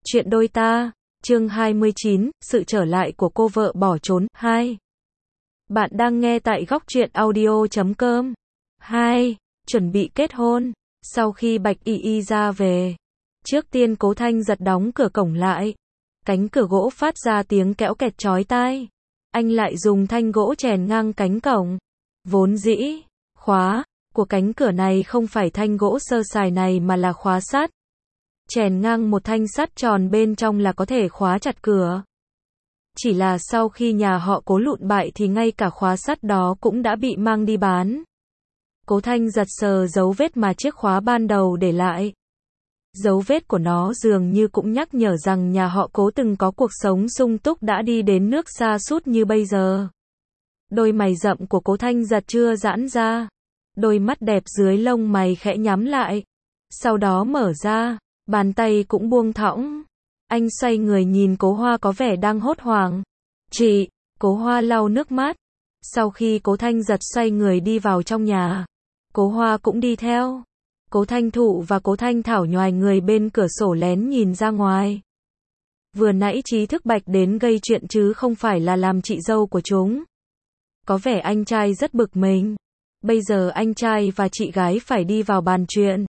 Chuyện đôi ta, chương 29, sự trở lại của cô vợ bỏ trốn, 2. Bạn đang nghe tại góc truyện audio.com. 2. Chuẩn bị kết hôn. Sau khi Bạch Y Y ra về, trước tiên Cố Thanh giật đóng cửa cổng lại. Cánh cửa gỗ phát ra tiếng kéo kẹt chói tai. Anh lại dùng thanh gỗ chèn ngang cánh cổng. Vốn dĩ, khóa của cánh cửa này không phải thanh gỗ sơ sài này mà là khóa sắt. Chèn ngang một thanh sắt tròn bên trong là có thể khóa chặt cửa. Chỉ là sau khi nhà họ Cố lụn bại thì ngay cả khóa sắt đó cũng đã bị mang đi bán. Cố Thanh giật sờ dấu vết mà chiếc khóa ban đầu để lại. Dấu vết của nó dường như cũng nhắc nhở rằng nhà họ Cố từng có cuộc sống sung túc đã đi đến nước xa sút như bây giờ. Đôi mày rậm của Cố Thanh giật chưa giãn ra. Đôi mắt đẹp dưới lông mày khẽ nhắm lại. Sau đó mở ra. Bàn tay cũng buông thõng. Anh xoay người nhìn Cố Hoa có vẻ đang hốt hoảng. Chị, Cố Hoa lau nước mắt. Sau khi Cố Thanh giật xoay người đi vào trong nhà, Cố Hoa cũng đi theo. Cố Thanh Thụ và Cố Thanh Thảo nhoài người bên cửa sổ lén nhìn ra ngoài. Vừa nãy Trí Thức Bạch đến gây chuyện chứ không phải là làm chị dâu của chúng. Có vẻ anh trai rất bực mình. Bây giờ anh trai và chị gái phải đi vào bàn chuyện.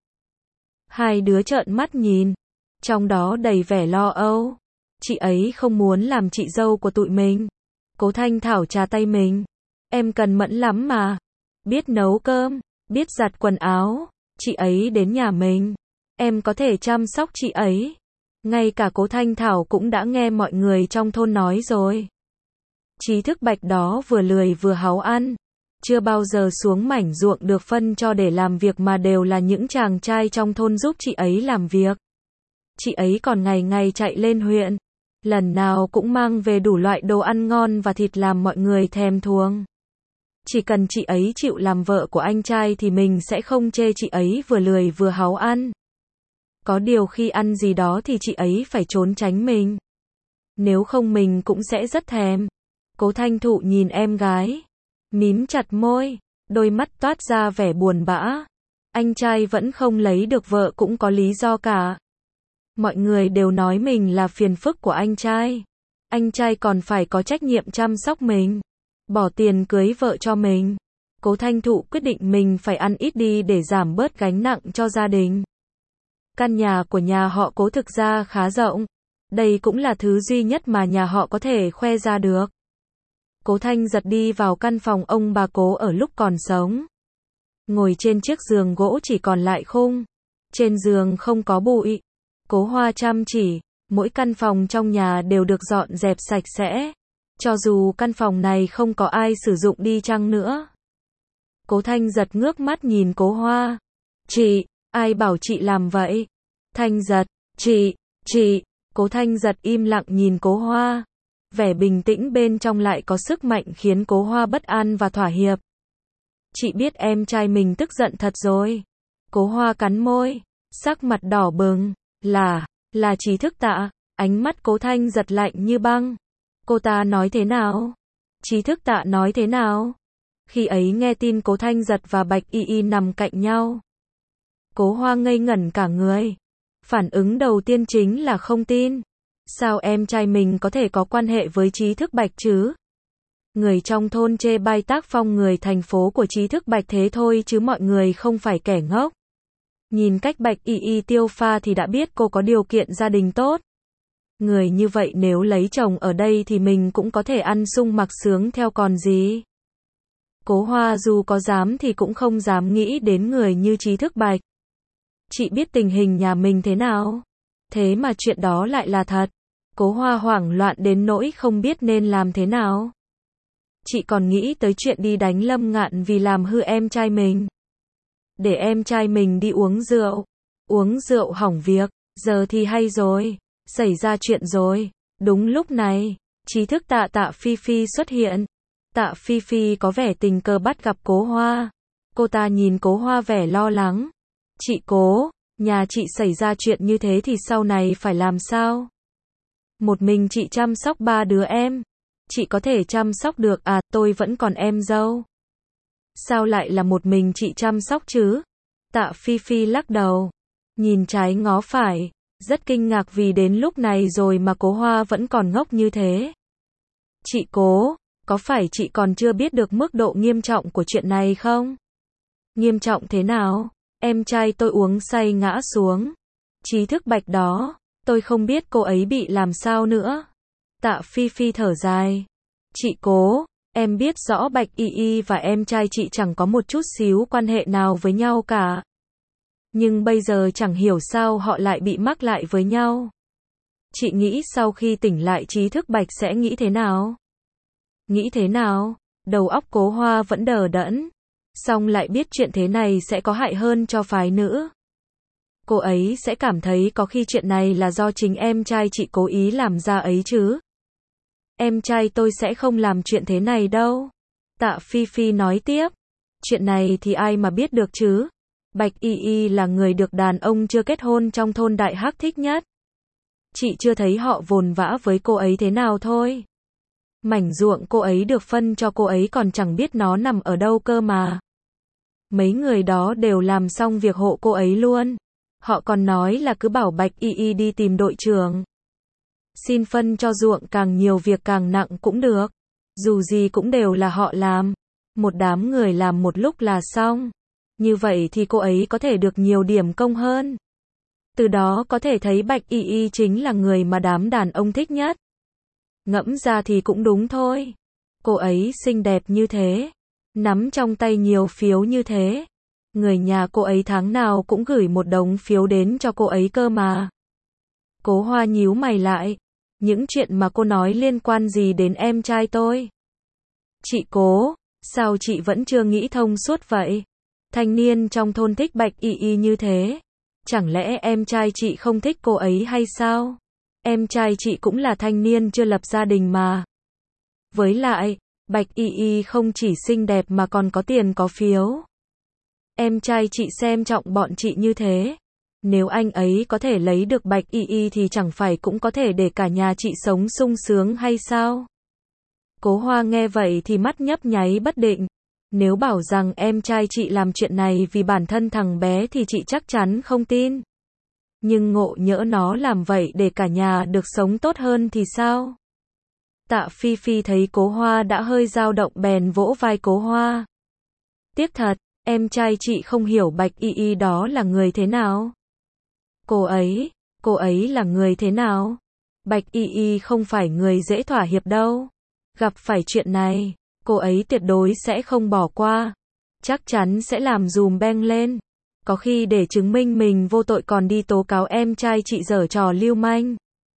Hai đứa trợn mắt nhìn, trong đó đầy vẻ lo âu. Chị ấy không muốn làm chị dâu của tụi mình. Cố Thanh Thảo chà tay mình. Em cần mẫn lắm mà. Biết nấu cơm, biết giặt quần áo. Chị ấy đến nhà mình, em có thể chăm sóc chị ấy. Ngay cả Cố Thanh Thảo cũng đã nghe mọi người trong thôn nói rồi. Trí Thức Bạch đó vừa lười vừa háu ăn. Chưa bao giờ xuống mảnh ruộng được phân cho để làm việc mà đều là những chàng trai trong thôn giúp chị ấy làm việc. Chị ấy còn ngày ngày chạy lên huyện. Lần nào cũng mang về đủ loại đồ ăn ngon và thịt làm mọi người thèm thuồng. Chỉ cần chị ấy chịu làm vợ của anh trai thì mình sẽ không chê chị ấy vừa lười vừa háu ăn. Có điều khi ăn gì đó thì chị ấy phải trốn tránh mình. Nếu không mình cũng sẽ rất thèm. Cố Thanh Thụ nhìn em gái, mím chặt môi, đôi mắt toát ra vẻ buồn bã. Anh trai vẫn không lấy được vợ cũng có lý do cả. Mọi người đều nói mình là phiền phức của anh trai. Anh trai còn phải có trách nhiệm chăm sóc mình, bỏ tiền cưới vợ cho mình. Cố Thanh Thụ quyết định mình phải ăn ít đi để giảm bớt gánh nặng cho gia đình. Căn nhà của nhà họ Cố thực ra khá rộng. Đây cũng là thứ duy nhất mà nhà họ có thể khoe ra được. Cố Thanh giật đi vào căn phòng ông bà Cố ở lúc còn sống. Ngồi trên chiếc giường gỗ chỉ còn lại khung. Trên giường không có bụi. Cố Hoa chăm chỉ, mỗi căn phòng trong nhà đều được dọn dẹp sạch sẽ. Cho dù căn phòng này không có ai sử dụng đi chăng nữa. Cố Thanh giật ngước mắt nhìn Cố Hoa. Chị, ai bảo chị làm vậy? Thanh giật, chị. Cố Thanh giật im lặng nhìn Cố Hoa. Vẻ bình tĩnh bên trong lại có sức mạnh khiến Cố Hoa bất an và thỏa hiệp. Chị biết em trai mình tức giận thật rồi. Cố Hoa cắn môi, sắc mặt đỏ bừng. Là Trí Thức Tạ. Ánh mắt Cố Thanh giật lạnh như băng. Cô ta nói thế nào? Trí Thức Tạ nói thế nào? Khi ấy nghe tin Cố Thanh giật và Bạch Y Y nằm cạnh nhau, Cố Hoa ngây ngẩn cả người. Phản ứng đầu tiên chính là không tin. Sao em trai mình có thể có quan hệ với Trí Thức Bạch chứ? Người trong thôn chê bai tác phong người thành phố của Trí Thức Bạch thế thôi chứ mọi người không phải kẻ ngốc. Nhìn cách Bạch Y Y tiêu pha thì đã biết cô có điều kiện gia đình tốt. Người như vậy nếu lấy chồng ở đây thì mình cũng có thể ăn sung mặc sướng theo còn gì. Cố Hoa dù có dám thì cũng không dám nghĩ đến người như Trí Thức Bạch. Chị biết tình hình nhà mình thế nào? Thế mà chuyện đó lại là thật. Cố Hoa hoảng loạn đến nỗi không biết nên làm thế nào. Chị còn nghĩ tới chuyện đi đánh Lâm Ngạn vì làm hư em trai mình. Để em trai mình đi uống rượu hỏng việc. Giờ thì hay rồi, xảy ra chuyện rồi. Đúng lúc này, Trí Thức Tạ Phi Phi xuất hiện. Tạ Phi Phi có vẻ tình cờ bắt gặp Cố Hoa. Cô ta nhìn Cố Hoa vẻ lo lắng. Chị Cố, nhà chị xảy ra chuyện như thế thì sau này phải làm sao? Một mình chị chăm sóc 3 đứa em. Chị có thể chăm sóc được à, tôi vẫn còn em dâu. Sao lại là một mình chị chăm sóc chứ? Tạ Phi Phi lắc đầu. Nhìn trái ngó phải. Rất kinh ngạc vì đến lúc này rồi mà Cố Hoa vẫn còn ngốc như thế. Chị Cố, có phải chị còn chưa biết được mức độ nghiêm trọng của chuyện này không? Nghiêm trọng thế nào? Em trai tôi uống say ngã xuống. Trí thức Bạch đó, tôi không biết cô ấy bị làm sao nữa. Tạ Phi Phi thở dài. Chị Cố, em biết rõ Bạch Y Y và em trai chị chẳng có một chút xíu quan hệ nào với nhau cả. Nhưng bây giờ chẳng hiểu sao họ lại bị mắc lại với nhau. Chị nghĩ sau khi tỉnh lại trí thức Bạch sẽ nghĩ thế nào? Nghĩ thế nào? Đầu óc Cố Hoa vẫn đờ đẫn. Xong lại biết chuyện thế này sẽ có hại hơn cho phái nữ. Cô ấy sẽ cảm thấy có khi chuyện này là do chính em trai chị cố ý làm ra ấy chứ. Em trai tôi sẽ không làm chuyện thế này đâu. Tạ Phi Phi nói tiếp. Chuyện này thì ai mà biết được chứ. Bạch Y Y là người được đàn ông chưa kết hôn trong thôn Đại Hắc thích nhất. Chị chưa thấy họ vồn vã với cô ấy thế nào thôi. Mảnh ruộng cô ấy được phân cho cô ấy còn chẳng biết nó nằm ở đâu cơ mà. Mấy người đó đều làm xong việc hộ cô ấy luôn. Họ còn nói là cứ bảo Bạch Y Y đi tìm đội trưởng. Xin phân cho ruộng càng nhiều việc càng nặng cũng được. Dù gì cũng đều là họ làm. Một đám người làm một lúc là xong. Như vậy thì cô ấy có thể được nhiều điểm công hơn. Từ đó có thể thấy Bạch Y Y chính là người mà đám đàn ông thích nhất. Ngẫm ra thì cũng đúng thôi. Cô ấy xinh đẹp như thế. Nắm trong tay nhiều phiếu như thế. Người nhà cô ấy tháng nào cũng gửi một đống phiếu đến cho cô ấy cơ mà. Cố Hoa nhíu mày lại. Những chuyện mà cô nói liên quan gì đến em trai tôi? Chị Cố, sao chị vẫn chưa nghĩ thông suốt vậy? Thanh niên trong thôn thích Bạch Y Y như thế. Chẳng lẽ em trai chị không thích cô ấy hay sao? Em trai chị cũng là thanh niên chưa lập gia đình mà. Với lại, Bạch Y Y không chỉ xinh đẹp mà còn có tiền có phiếu. Em trai chị xem trọng bọn chị như thế. Nếu anh ấy có thể lấy được Bạch Y Y thì chẳng phải cũng có thể để cả nhà chị sống sung sướng hay sao? Cố Hoa nghe vậy thì mắt nhấp nháy bất định. Nếu bảo rằng em trai chị làm chuyện này vì bản thân thằng bé thì chị chắc chắn không tin. Nhưng ngộ nhỡ nó làm vậy để cả nhà được sống tốt hơn thì sao? Tạ Phi Phi thấy Cố Hoa đã hơi dao động bèn vỗ vai Cố Hoa. Tiếc thật, em trai chị không hiểu Bạch Y Y đó là người thế nào. Cô ấy là người thế nào? Bạch Y Y không phải người dễ thỏa hiệp đâu. Gặp phải chuyện này, cô ấy tuyệt đối sẽ không bỏ qua. Chắc chắn sẽ làm dùm beng lên. Có khi để chứng minh mình vô tội còn đi tố cáo em trai chị giở trò lưu manh.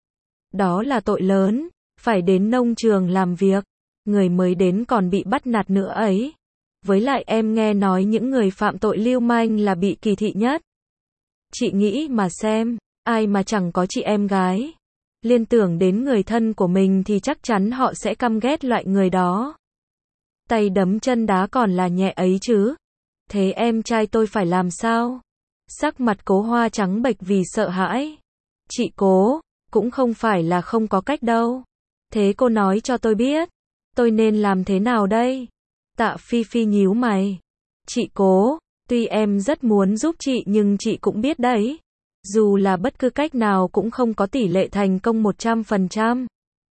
Đó là tội lớn, phải đến nông trường làm việc. Người mới đến còn bị bắt nạt nữa ấy. Với lại em nghe nói những người phạm tội lưu manh là bị kỳ thị nhất. Chị nghĩ mà xem, ai mà chẳng có chị em gái. Liên tưởng đến người thân của mình thì chắc chắn họ sẽ căm ghét loại người đó. Tay đấm chân đá còn là nhẹ ấy chứ. Thế em trai tôi phải làm sao? Sắc mặt Cố Hoa trắng bệch vì sợ hãi. Chị Cố, cũng không phải là không có cách đâu. Thế cô nói cho tôi biết. Tôi nên làm thế nào đây? Tạ Phi Phi nhíu mày. Chị Cố, tuy em rất muốn giúp chị nhưng chị cũng biết đấy. Dù là bất cứ cách nào cũng không có tỷ lệ thành công 100%.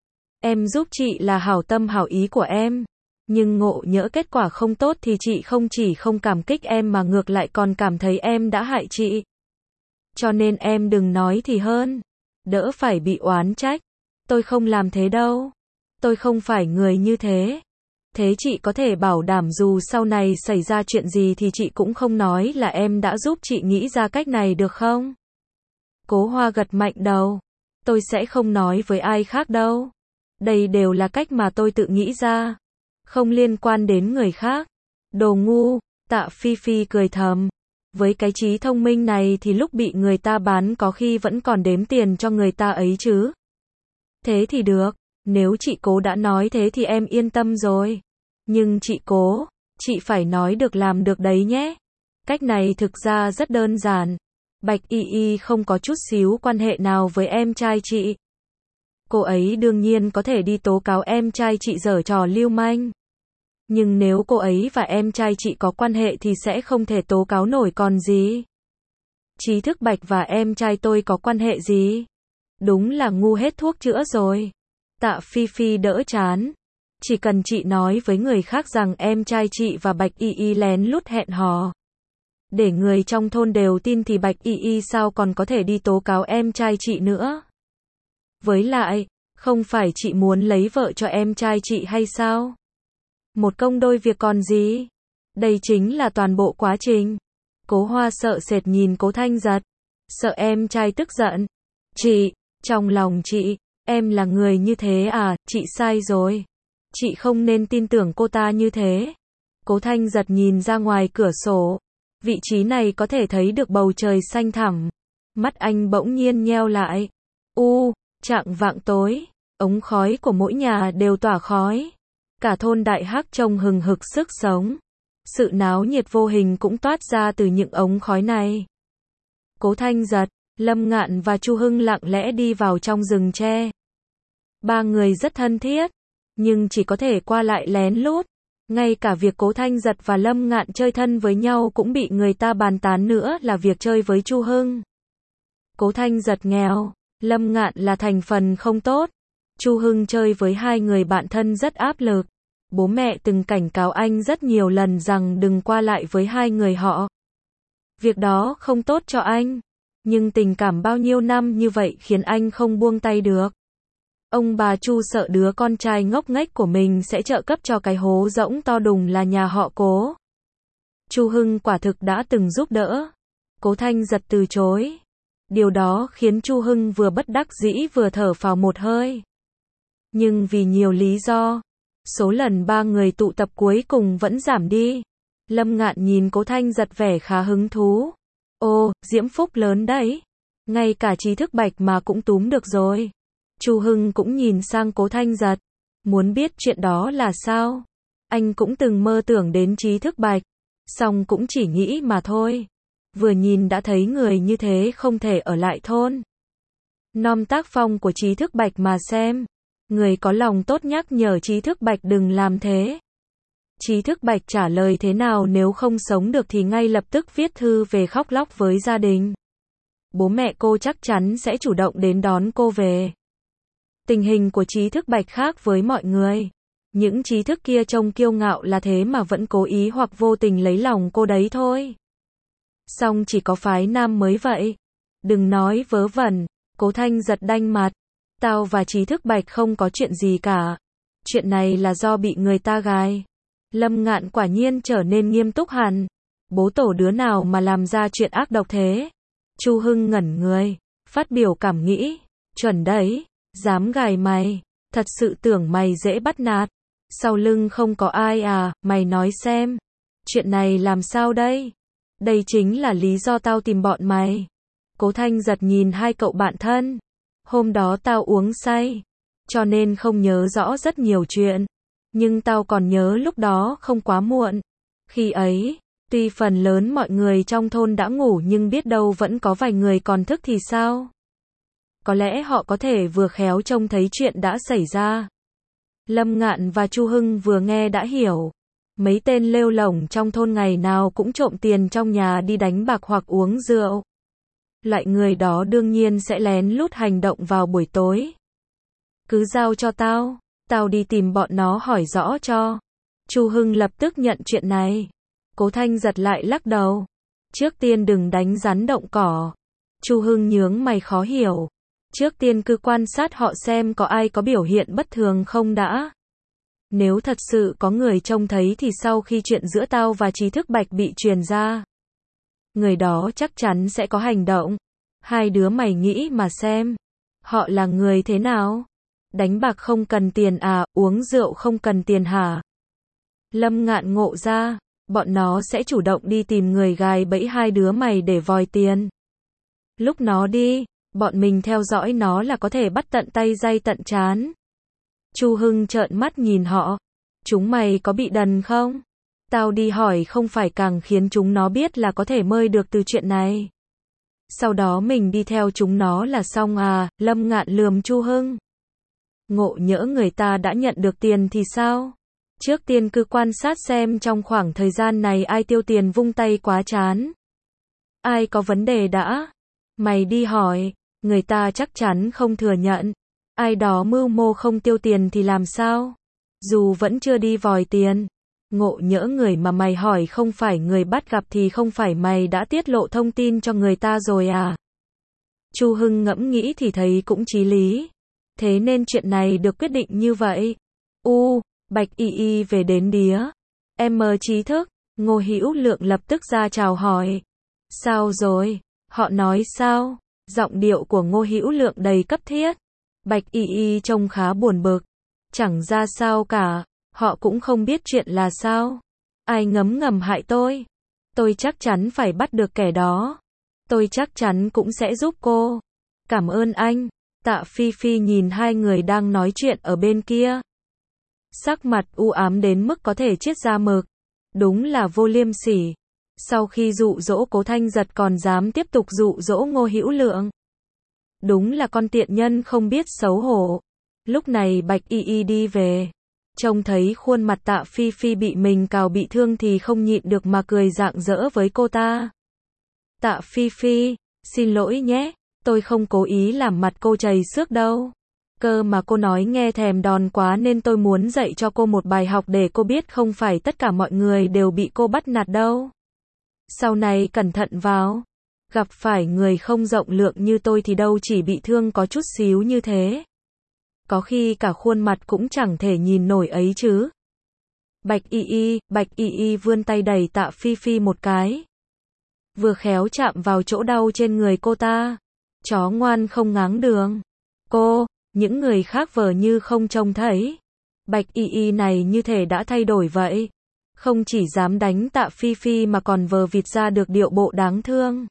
Em giúp chị là hảo tâm hảo ý của em. Nhưng ngộ nhỡ kết quả không tốt thì chị không chỉ không cảm kích em mà ngược lại còn cảm thấy em đã hại chị. Cho nên em đừng nói thì hơn. Đỡ phải bị oán trách. Tôi không làm thế đâu. Tôi không phải người như thế. Thế chị có thể bảo đảm dù sau này xảy ra chuyện gì thì chị cũng không nói là em đã giúp chị nghĩ ra cách này được không? Cố Hoa gật mạnh đầu. Tôi sẽ không nói với ai khác đâu. Đây đều là cách mà tôi tự nghĩ ra. Không liên quan đến người khác. Đồ ngu, Tạ Phi Phi cười thầm. Với cái trí thông minh này thì lúc bị người ta bán có khi vẫn còn đếm tiền cho người ta ấy chứ. Thế thì được, nếu chị Cố đã nói thế thì em yên tâm rồi. Nhưng chị Cố, chị phải nói được làm được đấy nhé. Cách này thực ra rất đơn giản. Bạch Y Y không có chút xíu quan hệ nào với em trai chị. Cô ấy đương nhiên có thể đi tố cáo em trai chị giở trò lưu manh. Nhưng nếu cô ấy và em trai chị có quan hệ thì sẽ không thể tố cáo nổi còn gì. Trí Thức Bạch và em trai tôi có quan hệ gì? Đúng là ngu hết thuốc chữa rồi. Tạ Phi Phi đỡ chán. Chỉ cần chị nói với người khác rằng em trai chị và Bạch Y Y lén lút hẹn hò, để người trong thôn đều tin thì Bạch Y Y sao còn có thể đi tố cáo em trai chị nữa. Với lại, không phải chị muốn lấy vợ cho em trai chị hay sao? Một công đôi việc còn gì? Đây chính là toàn bộ quá trình. Cố Hoa sợ sệt nhìn Cố Thanh Giật. Sợ em trai tức giận. Chị, trong lòng chị, em là người như thế à, chị sai rồi. Chị không nên tin tưởng cô ta như thế. Cố Thanh Giật nhìn ra ngoài cửa sổ. Vị trí này có thể thấy được bầu trời xanh thẳm. Mắt anh bỗng nhiên nheo lại. Chạng vạng tối, ống khói của mỗi nhà đều tỏa khói. Cả thôn Đại Hắc trông hừng hực sức sống. Sự náo nhiệt vô hình cũng toát ra từ những ống khói này. Cố Thanh Giật, Lâm Ngạn và Chu Hưng lặng lẽ đi vào trong rừng tre. Ba người rất thân thiết, nhưng chỉ có thể qua lại lén lút. Ngay cả việc Cố Thanh Giật và Lâm Ngạn chơi thân với nhau cũng bị người ta bàn tán nữa là việc chơi với Chu Hưng. Cố Thanh Giật nghèo, Lâm Ngạn là thành phần không tốt. Chu Hưng chơi với hai người bạn thân rất áp lực. Bố mẹ từng cảnh cáo anh rất nhiều lần rằng đừng qua lại với hai người họ. Việc đó không tốt cho anh. Nhưng tình cảm bao nhiêu năm như vậy khiến anh không buông tay được. Ông bà Chu sợ đứa con trai ngốc nghếch của mình sẽ trợ cấp cho cái hố rỗng to đùng là nhà họ Cố. Chu Hưng quả thực đã từng giúp đỡ. Cố Thanh Giật từ chối. Điều đó khiến Chu Hưng vừa bất đắc dĩ vừa thở phào một hơi. Nhưng vì nhiều lý do, số lần ba người tụ tập cuối cùng vẫn giảm đi. Lâm Ngạn nhìn Cố Thanh Giật vẻ khá hứng thú. Diễm phúc lớn đấy. Ngay cả Trí Thức Bạch mà cũng túm được rồi. Chu Hưng cũng nhìn sang Cố Thanh Giật. Muốn biết chuyện đó là sao? Anh cũng từng mơ tưởng đến Trí Thức Bạch. Song cũng chỉ nghĩ mà thôi. Vừa nhìn đã thấy người như thế không thể ở lại thôn. Nom tác phong của Trí Thức Bạch mà xem. Người có lòng tốt nhắc nhở Trí Thức Bạch đừng làm thế. Trí Thức Bạch trả lời thế nào nếu không sống được thì ngay lập tức viết thư về khóc lóc với gia đình. Bố mẹ cô chắc chắn sẽ chủ động đến đón cô về. Tình hình của Trí Thức Bạch khác với mọi người. Những trí thức kia trông kiêu ngạo là thế mà vẫn cố ý hoặc vô tình lấy lòng cô đấy thôi. Song chỉ có phái nam mới vậy. Đừng nói vớ vẩn. Cố Thanh Giật đanh mặt. Tao và Trí Thức Bạch không có chuyện gì cả. Chuyện này là do bị người ta gài. Lâm Ngạn quả nhiên trở nên nghiêm túc hẳn. Bố tổ đứa nào mà làm ra chuyện ác độc thế? Chu Hưng ngẩn người, phát biểu cảm nghĩ. Chuẩn đấy, dám gài mày. Thật sự tưởng mày dễ bắt nạt. Sau lưng không có ai à, mày nói xem. Chuyện này làm sao đây? Đây chính là lý do tao tìm bọn mày. Cố Thanh Giật nhìn hai cậu bạn thân. Hôm đó tao uống say, cho nên không nhớ rõ rất nhiều chuyện. Nhưng tao còn nhớ lúc đó không quá muộn. Khi ấy, tuy phần lớn mọi người trong thôn đã ngủ nhưng biết đâu vẫn có vài người còn thức thì sao? Có lẽ họ có thể vừa khéo trông thấy chuyện đã xảy ra. Lâm Ngạn và Chu Hưng vừa nghe đã hiểu. Mấy tên lêu lổng trong thôn ngày nào cũng trộm tiền trong nhà đi đánh bạc hoặc uống rượu. Loại người đó đương nhiên sẽ lén lút hành động vào buổi tối. Cứ giao cho tao. Tao đi tìm bọn nó hỏi rõ cho. Chu Hưng lập tức nhận chuyện này. Cố Thanh Giật lại lắc đầu. Trước tiên đừng đánh rắn động cỏ. Chu Hưng nhướng mày khó hiểu. Trước tiên cứ quan sát họ xem có ai có biểu hiện bất thường không đã. Nếu thật sự có người trông thấy thì sau khi chuyện giữa tao và Trí Thức Bạch bị truyền ra, người đó chắc chắn sẽ có hành động. Hai đứa mày nghĩ mà xem. Họ là người thế nào? Đánh bạc không cần tiền à, uống rượu không cần tiền hả? Lâm Ngạn ngộ ra, bọn nó sẽ chủ động đi tìm người gài bẫy hai đứa mày để vòi tiền. Lúc nó đi, bọn mình theo dõi nó là có thể bắt tận tay day tận trán. Chu Hưng trợn mắt nhìn họ. Chúng mày có bị đần không? Tao đi hỏi không phải càng khiến chúng nó biết là có thể mơi được từ chuyện này. Sau đó mình đi theo chúng nó là xong à, Lâm Ngạn lườm Chu Hưng. Ngộ nhỡ người ta đã nhận được tiền thì sao? Trước tiên cứ quan sát xem trong khoảng thời gian này ai tiêu tiền vung tay quá chán. Ai có vấn đề đã? Mày đi hỏi, người ta chắc chắn không thừa nhận. Ai đó mưu mô không tiêu tiền thì làm sao? Dù vẫn chưa đi vòi tiền. Ngộ nhỡ người mà mày hỏi không phải người bắt gặp thì không phải mày đã tiết lộ thông tin cho người ta rồi à? Chu Hưng ngẫm nghĩ thì thấy cũng chí lý. Thế nên chuyện này được quyết định như vậy. Bạch Y Y về đến đía. Em trí thức, Ngô Hữu Lượng lập tức ra chào hỏi. Sao rồi? Họ nói sao? Giọng điệu của Ngô Hữu Lượng đầy cấp thiết. Bạch Y Y trông khá buồn bực. Chẳng ra sao cả, họ cũng không biết chuyện là sao. Ai ngấm ngầm hại tôi? Tôi chắc chắn phải bắt được kẻ đó. Tôi chắc chắn cũng sẽ giúp cô. Cảm ơn anh. Tạ Phi Phi nhìn hai người đang nói chuyện ở bên kia. Sắc mặt u ám đến mức có thể chiết ra mực. Đúng là vô liêm sỉ. Sau khi dụ dỗ Cố Thanh Giật còn dám tiếp tục dụ dỗ Ngô Hữu Lượng. Đúng là con tiện nhân không biết xấu hổ. Lúc này Bạch Y Y đi về. Trông thấy khuôn mặt Tạ Phi Phi bị mình cào bị thương thì không nhịn được mà cười rạng rỡ với cô ta. Tạ Phi Phi, xin lỗi nhé, tôi không cố ý làm mặt cô chảy xước đâu. Cơ mà cô nói nghe thèm đòn quá nên tôi muốn dạy cho cô một bài học để cô biết không phải tất cả mọi người đều bị cô bắt nạt đâu. Sau này cẩn thận vào. Gặp phải người không rộng lượng như tôi thì đâu chỉ bị thương có chút xíu như thế. Có khi cả khuôn mặt cũng chẳng thể nhìn nổi ấy chứ. Bạch Y Y vươn tay đẩy Tạ Phi Phi một cái. Vừa khéo chạm vào chỗ đau trên người cô ta. Chó ngoan không ngáng đường. Cô, những người khác vờ như không trông thấy. Bạch Y Y này như thể đã thay đổi vậy. Không chỉ dám đánh Tạ Phi Phi mà còn vờ vịt ra được điệu bộ đáng thương.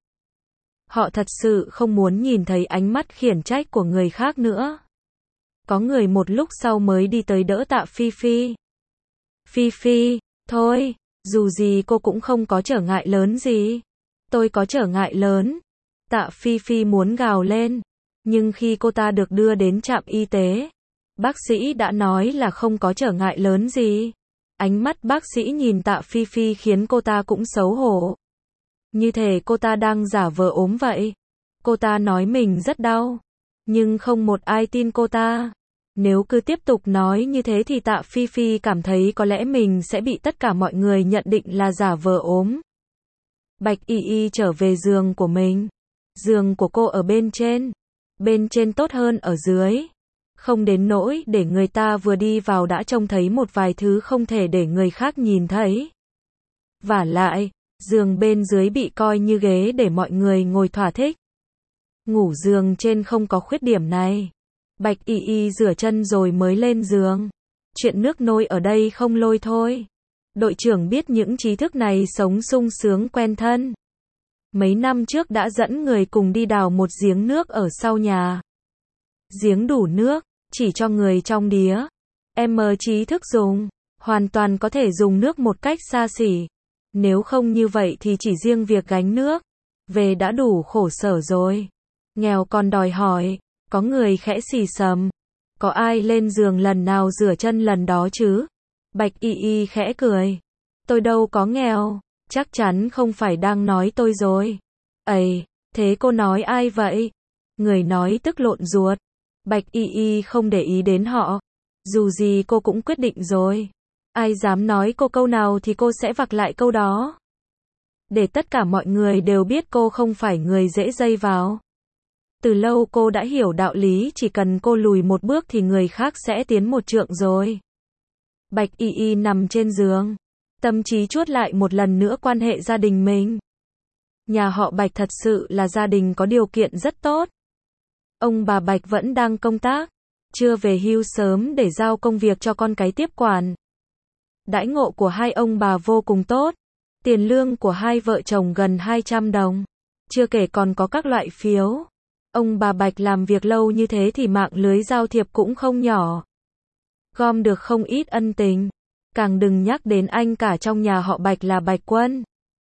Họ thật sự không muốn nhìn thấy ánh mắt khiển trách của người khác nữa. Có người một lúc sau mới đi tới đỡ Tạ Phi Phi. Phi Phi, thôi, dù gì cô cũng không có trở ngại lớn gì. Tôi có trở ngại lớn. Tạ Phi Phi muốn gào lên. Nhưng khi cô ta được đưa đến trạm y tế, bác sĩ đã nói là không có trở ngại lớn gì. Ánh mắt bác sĩ nhìn Tạ Phi Phi khiến cô ta cũng xấu hổ. Như thể cô ta đang giả vờ ốm vậy. Cô ta nói mình rất đau. Nhưng không một ai tin cô ta. Nếu cứ tiếp tục nói như thế thì Tạ Phi Phi cảm thấy có lẽ mình sẽ bị tất cả mọi người nhận định là giả vờ ốm. Bạch Y Y trở về giường của mình. Giường của cô ở bên trên. Bên trên tốt hơn ở dưới. Không đến nỗi để người ta vừa đi vào đã trông thấy một vài thứ không thể để người khác nhìn thấy. Vả lại, giường bên dưới bị coi như ghế để mọi người ngồi thỏa thích. Ngủ giường trên không có khuyết điểm này. Bạch Y Y rửa chân rồi mới lên giường. Chuyện nước nôi ở đây không lôi thôi. Đội trưởng biết những trí thức này sống sung sướng quen thân. Mấy năm trước đã dẫn người cùng đi đào một giếng nước ở sau nhà. Giếng đủ nước, chỉ cho người trong đía. Trí thức dùng, hoàn toàn có thể dùng nước một cách xa xỉ. Nếu không như vậy thì chỉ riêng việc gánh nước về đã đủ khổ sở rồi. Nghèo còn đòi hỏi. Có người khẽ xì xầm. Có ai lên giường lần nào rửa chân lần đó chứ? Bạch Y Y khẽ cười. Tôi đâu có nghèo. Chắc chắn không phải đang nói tôi rồi. Ây, thế cô nói ai vậy? Người nói tức lộn ruột. Bạch Y Y không để ý đến họ. Dù gì cô cũng quyết định rồi. Ai dám nói cô câu nào thì cô sẽ vặc lại câu đó. Để tất cả mọi người đều biết cô không phải người dễ dây vào. Từ lâu cô đã hiểu đạo lý chỉ cần cô lùi một bước thì người khác sẽ tiến một trượng rồi. Bạch Y Y nằm trên giường. Tâm trí chuốt lại một lần nữa quan hệ gia đình mình. Nhà họ Bạch thật sự là gia đình có điều kiện rất tốt. Ông bà Bạch vẫn đang công tác. Chưa về hưu sớm để giao công việc cho con cái tiếp quản. Đãi ngộ của hai ông bà vô cùng tốt. Tiền lương của hai vợ chồng gần 200 đồng. Chưa kể còn có các loại phiếu. Ông bà Bạch làm việc lâu như thế thì mạng lưới giao thiệp cũng không nhỏ. Gom được không ít ân tình. Càng đừng nhắc đến anh cả trong nhà họ Bạch là Bạch Quân.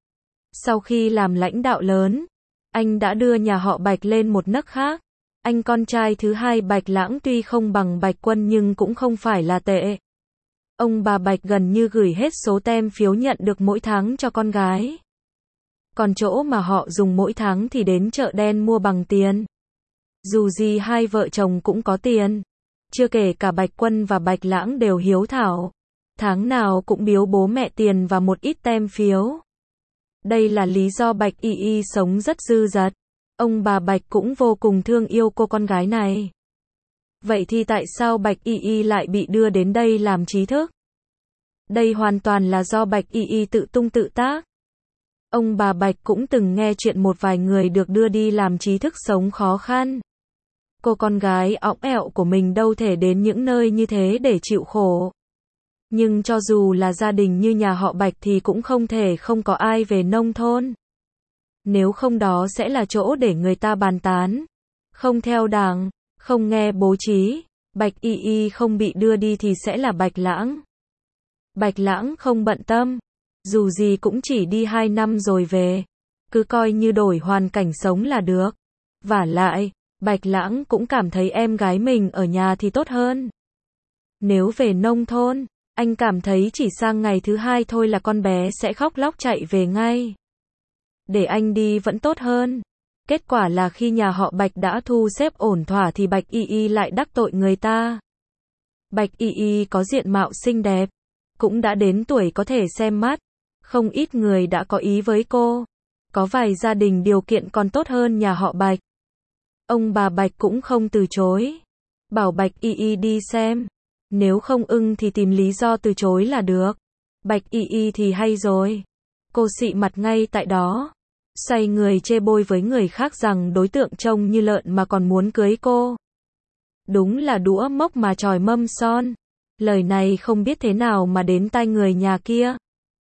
Sau khi làm lãnh đạo lớn, anh đã đưa nhà họ Bạch lên một nấc khác. Anh con trai thứ hai Bạch Lãng tuy không bằng Bạch Quân nhưng cũng không phải là tệ. Ông bà Bạch gần như gửi hết số tem phiếu nhận được mỗi tháng cho con gái. Còn chỗ mà họ dùng mỗi tháng thì đến chợ đen mua bằng tiền. Dù gì hai vợ chồng cũng có tiền. Chưa kể cả Bạch Quân và Bạch Lãng đều hiếu thảo. Tháng nào cũng biếu bố mẹ tiền và một ít tem phiếu. Đây là lý do Bạch Y Y sống rất dư dật. Ông bà Bạch cũng vô cùng thương yêu cô con gái này. Vậy thì tại sao Bạch Y Y lại bị đưa đến đây làm trí thức? Đây hoàn toàn là do Bạch Y Y tự tung tự tác. Ông bà Bạch cũng từng nghe chuyện một vài người được đưa đi làm trí thức sống khó khăn. Cô con gái õng ẹo của mình đâu thể đến những nơi như thế để chịu khổ. Nhưng cho dù là gia đình như nhà họ Bạch thì cũng không thể không có ai về nông thôn. Nếu không đó sẽ là chỗ để người ta bàn tán. Không theo đảng, không nghe bố trí. Bạch Y Y không bị đưa đi thì sẽ là Bạch Lãng. Bạch Lãng không bận tâm. Dù gì cũng chỉ đi 2 năm rồi về. Cứ coi như đổi hoàn cảnh sống là được. Vả lại, Bạch Lãng cũng cảm thấy em gái mình ở nhà thì tốt hơn. Nếu về nông thôn, anh cảm thấy chỉ sang ngày thứ 2 thôi là con bé sẽ khóc lóc chạy về ngay. Để anh đi vẫn tốt hơn. Kết quả là khi nhà họ Bạch đã thu xếp ổn thỏa thì Bạch Y Y lại đắc tội người ta. Bạch Y Y có diện mạo xinh đẹp, cũng đã đến tuổi có thể xem mắt. Không ít người đã có ý với cô. Có vài gia đình điều kiện còn tốt hơn nhà họ Bạch. Ông bà Bạch cũng không từ chối. Bảo Bạch Y Y đi xem. Nếu không ưng thì tìm lý do từ chối là được. Bạch Y Y thì hay rồi. Cô xị mặt ngay tại đó. Xoay người chê bôi với người khác rằng đối tượng trông như lợn mà còn muốn cưới cô. Đúng là đũa mốc mà chòi mâm son. Lời này không biết thế nào mà đến tai người nhà kia.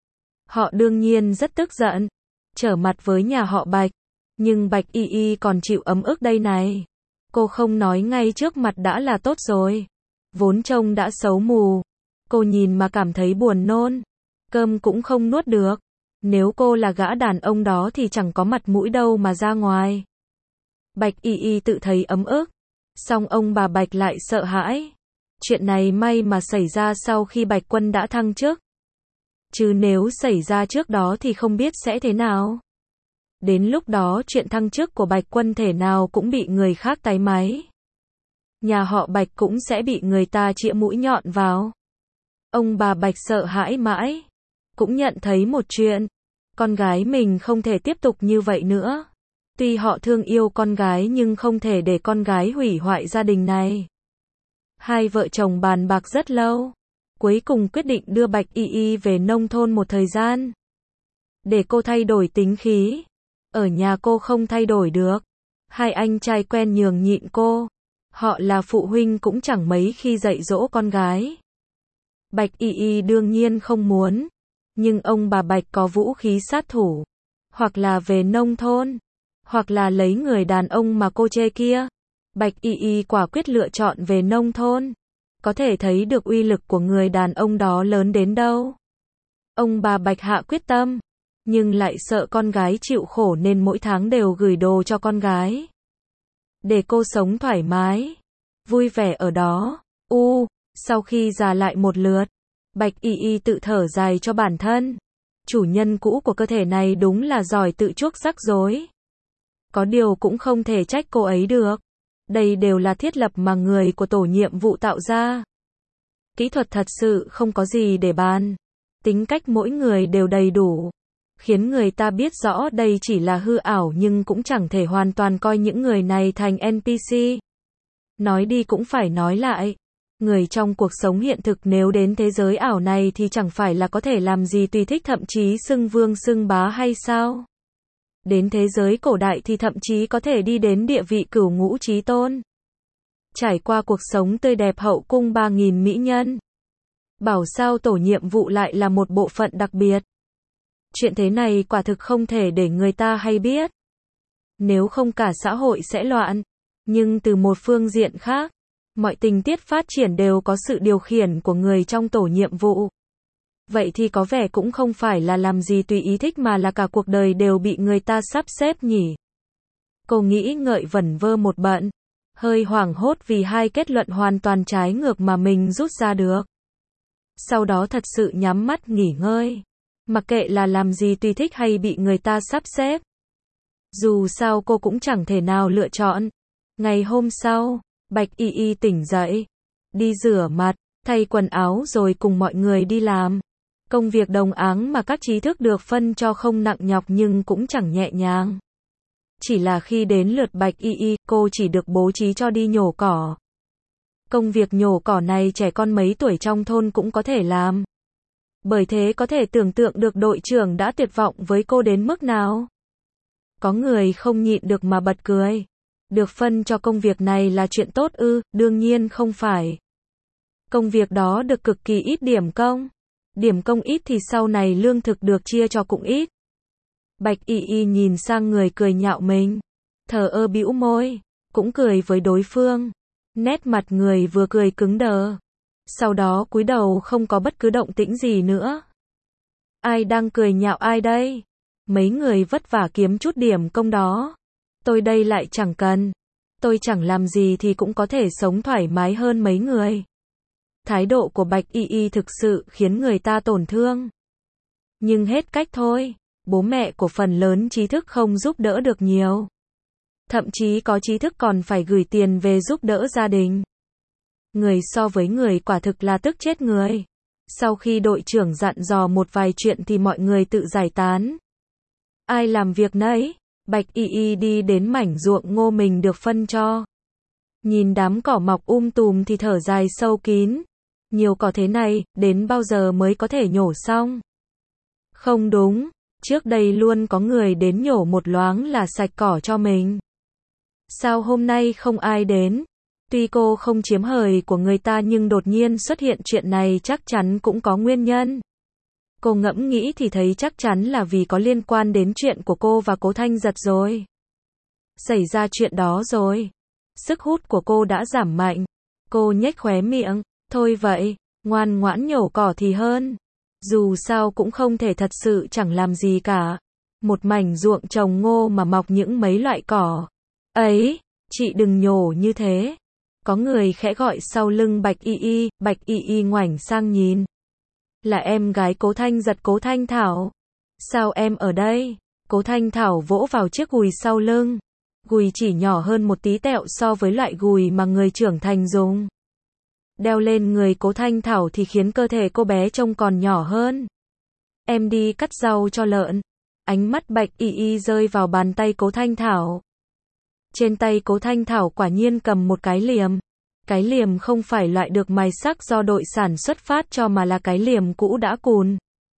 Họ đương nhiên rất tức giận. Trở mặt với nhà họ Bạch. Nhưng Bạch Y Y còn chịu ấm ức đây này. Cô không nói ngay trước mặt đã là tốt rồi. Vốn trông đã xấu mù. Cô nhìn mà cảm thấy buồn nôn. Cơm cũng không nuốt được. Nếu cô là gã đàn ông đó thì chẳng có mặt mũi đâu mà ra ngoài. Bạch Y Y tự thấy ấm ức. Song ông bà Bạch lại sợ hãi. Chuyện này may mà xảy ra sau khi Bạch Quân đã thăng chức. Chứ nếu xảy ra trước đó thì không biết sẽ thế nào. Đến lúc đó chuyện thăng chức của Bạch Quân thể nào cũng bị người khác táy máy. Nhà họ Bạch cũng sẽ bị người ta chĩa mũi nhọn vào. Ông bà Bạch sợ hãi mãi. Cũng nhận thấy một chuyện. Con gái mình không thể tiếp tục như vậy nữa. Tuy họ thương yêu con gái nhưng không thể để con gái hủy hoại gia đình này. Hai vợ chồng bàn bạc rất lâu. Cuối cùng quyết định đưa Bạch Y Y về nông thôn một thời gian. Để cô thay đổi tính khí. Ở nhà cô không thay đổi được. Hai anh trai quen nhường nhịn cô. Họ là phụ huynh cũng chẳng mấy khi dạy dỗ con gái. Bạch Y Y đương nhiên không muốn. Nhưng ông bà Bạch có vũ khí sát thủ. Hoặc là về nông thôn. Hoặc là lấy người đàn ông mà cô chê kia. Bạch Y Y quả quyết lựa chọn về nông thôn. Có thể thấy được uy lực của người đàn ông đó lớn đến đâu. Ông bà Bạch hạ quyết tâm. Nhưng lại sợ con gái chịu khổ nên mỗi tháng đều gửi đồ cho con gái. Để cô sống thoải mái. Vui vẻ ở đó. Sau khi già lại một lượt. Bạch Y Y tự thở dài cho bản thân. Chủ nhân cũ của cơ thể này đúng là giỏi tự chuốc rắc rối. Có điều cũng không thể trách cô ấy được. Đây đều là thiết lập mà người của tổ nhiệm vụ tạo ra. Kỹ thuật thật sự không có gì để bàn. Tính cách mỗi người đều đầy đủ. Khiến người ta biết rõ đây chỉ là hư ảo nhưng cũng chẳng thể hoàn toàn coi những người này thành NPC. Nói đi cũng phải nói lại. Người trong cuộc sống hiện thực nếu đến thế giới ảo này thì chẳng phải là có thể làm gì tùy thích thậm chí xưng vương xưng bá hay sao? Đến thế giới cổ đại thì thậm chí có thể đi đến địa vị cửu ngũ chí tôn. Trải qua cuộc sống tươi đẹp hậu cung 3.000 mỹ nhân. Bảo sao tổ nhiệm vụ lại là một bộ phận đặc biệt. Chuyện thế này quả thực không thể để người ta hay biết. Nếu không cả xã hội sẽ loạn. Nhưng từ một phương diện khác, mọi tình tiết phát triển đều có sự điều khiển của người trong tổ nhiệm vụ. Vậy thì có vẻ cũng không phải là làm gì tùy ý thích mà là cả cuộc đời đều bị người ta sắp xếp nhỉ. Cô nghĩ ngợi vẩn vơ một bận. Hơi hoảng hốt vì hai kết luận hoàn toàn trái ngược mà mình rút ra được. Sau đó thật sự nhắm mắt nghỉ ngơi. Mặc kệ là làm gì tùy thích hay bị người ta sắp xếp. Dù sao cô cũng chẳng thể nào lựa chọn. Ngày hôm sau, Bạch Y Y tỉnh dậy, đi rửa mặt, thay quần áo rồi cùng mọi người đi làm. Công việc đồng áng mà các trí thức được phân cho không nặng nhọc nhưng cũng chẳng nhẹ nhàng. Chỉ là khi đến lượt Bạch Y Y, cô chỉ được bố trí cho đi nhổ cỏ. Công việc nhổ cỏ này trẻ con mấy tuổi trong thôn cũng có thể làm. Bởi thế có thể tưởng tượng được đội trưởng đã tuyệt vọng với cô đến mức nào. Có người không nhịn được mà bật cười. Được phân cho công việc này là chuyện tốt ư? Đương nhiên không phải. Công việc đó được cực kỳ ít điểm công. Điểm công ít thì sau này lương thực được chia cho cũng ít. Bạch Y Y nhìn sang người cười nhạo mình, thờ ơ bĩu môi, cũng cười với đối phương. Nét mặt người vừa cười cứng đờ. Sau đó cúi đầu không có bất cứ động tĩnh gì nữa. Ai đang cười nhạo ai đây? Mấy người vất vả kiếm chút điểm công đó. Tôi đây lại chẳng cần. Tôi chẳng làm gì thì cũng có thể sống thoải mái hơn mấy người. Thái độ của Bạch Y Y thực sự khiến người ta tổn thương. Nhưng hết cách thôi. Bố mẹ của phần lớn trí thức không giúp đỡ được nhiều. Thậm chí có trí thức còn phải gửi tiền về giúp đỡ gia đình. Người so với người quả thực là tức chết người. Sau khi đội trưởng dặn dò một vài chuyện thì mọi người tự giải tán. Ai làm việc nấy, Bạch Y Y đi đến mảnh ruộng ngô mình được phân cho. Nhìn đám cỏ mọc tùm thì thở dài sâu kín. Nhiều cỏ thế này, đến bao giờ mới có thể nhổ xong? Không đúng, trước đây luôn có người đến nhổ một loáng là sạch cỏ cho mình. Sao hôm nay không ai đến? Tuy cô không chiếm hời của người ta nhưng đột nhiên xuất hiện chuyện này chắc chắn cũng có nguyên nhân. Cô ngẫm nghĩ thì thấy chắc chắn là vì có liên quan đến chuyện của cô và Cố Thanh Giật rồi. Xảy ra chuyện đó rồi. Sức hút của cô đã giảm mạnh. Cô nhếch khóe miệng. Thôi vậy, ngoan ngoãn nhổ cỏ thì hơn. Dù sao cũng không thể thật sự chẳng làm gì cả. Một mảnh ruộng trồng ngô mà mọc những mấy loại cỏ. Ấy, chị đừng nhổ như thế. Có người khẽ gọi sau lưng Bạch Y Y ngoảnh sang nhìn. Là em gái Cố Thanh Giật, Cố Thanh Thảo. Sao em ở đây? Cố Thanh Thảo vỗ vào chiếc gùi sau lưng. Gùi chỉ nhỏ hơn một tí tẹo so với loại gùi mà người trưởng thành dùng. Đeo lên người Cố Thanh Thảo thì khiến cơ thể cô bé trông còn nhỏ hơn. Em đi cắt rau cho lợn. Ánh mắt Bạch Y Y rơi vào bàn tay Cố Thanh Thảo. Trên tay Cố Thanh Thảo quả nhiên cầm một cái liềm. Cái liềm không phải loại được mài sắc do đội sản xuất phát cho mà là cái liềm cũ đã cùn.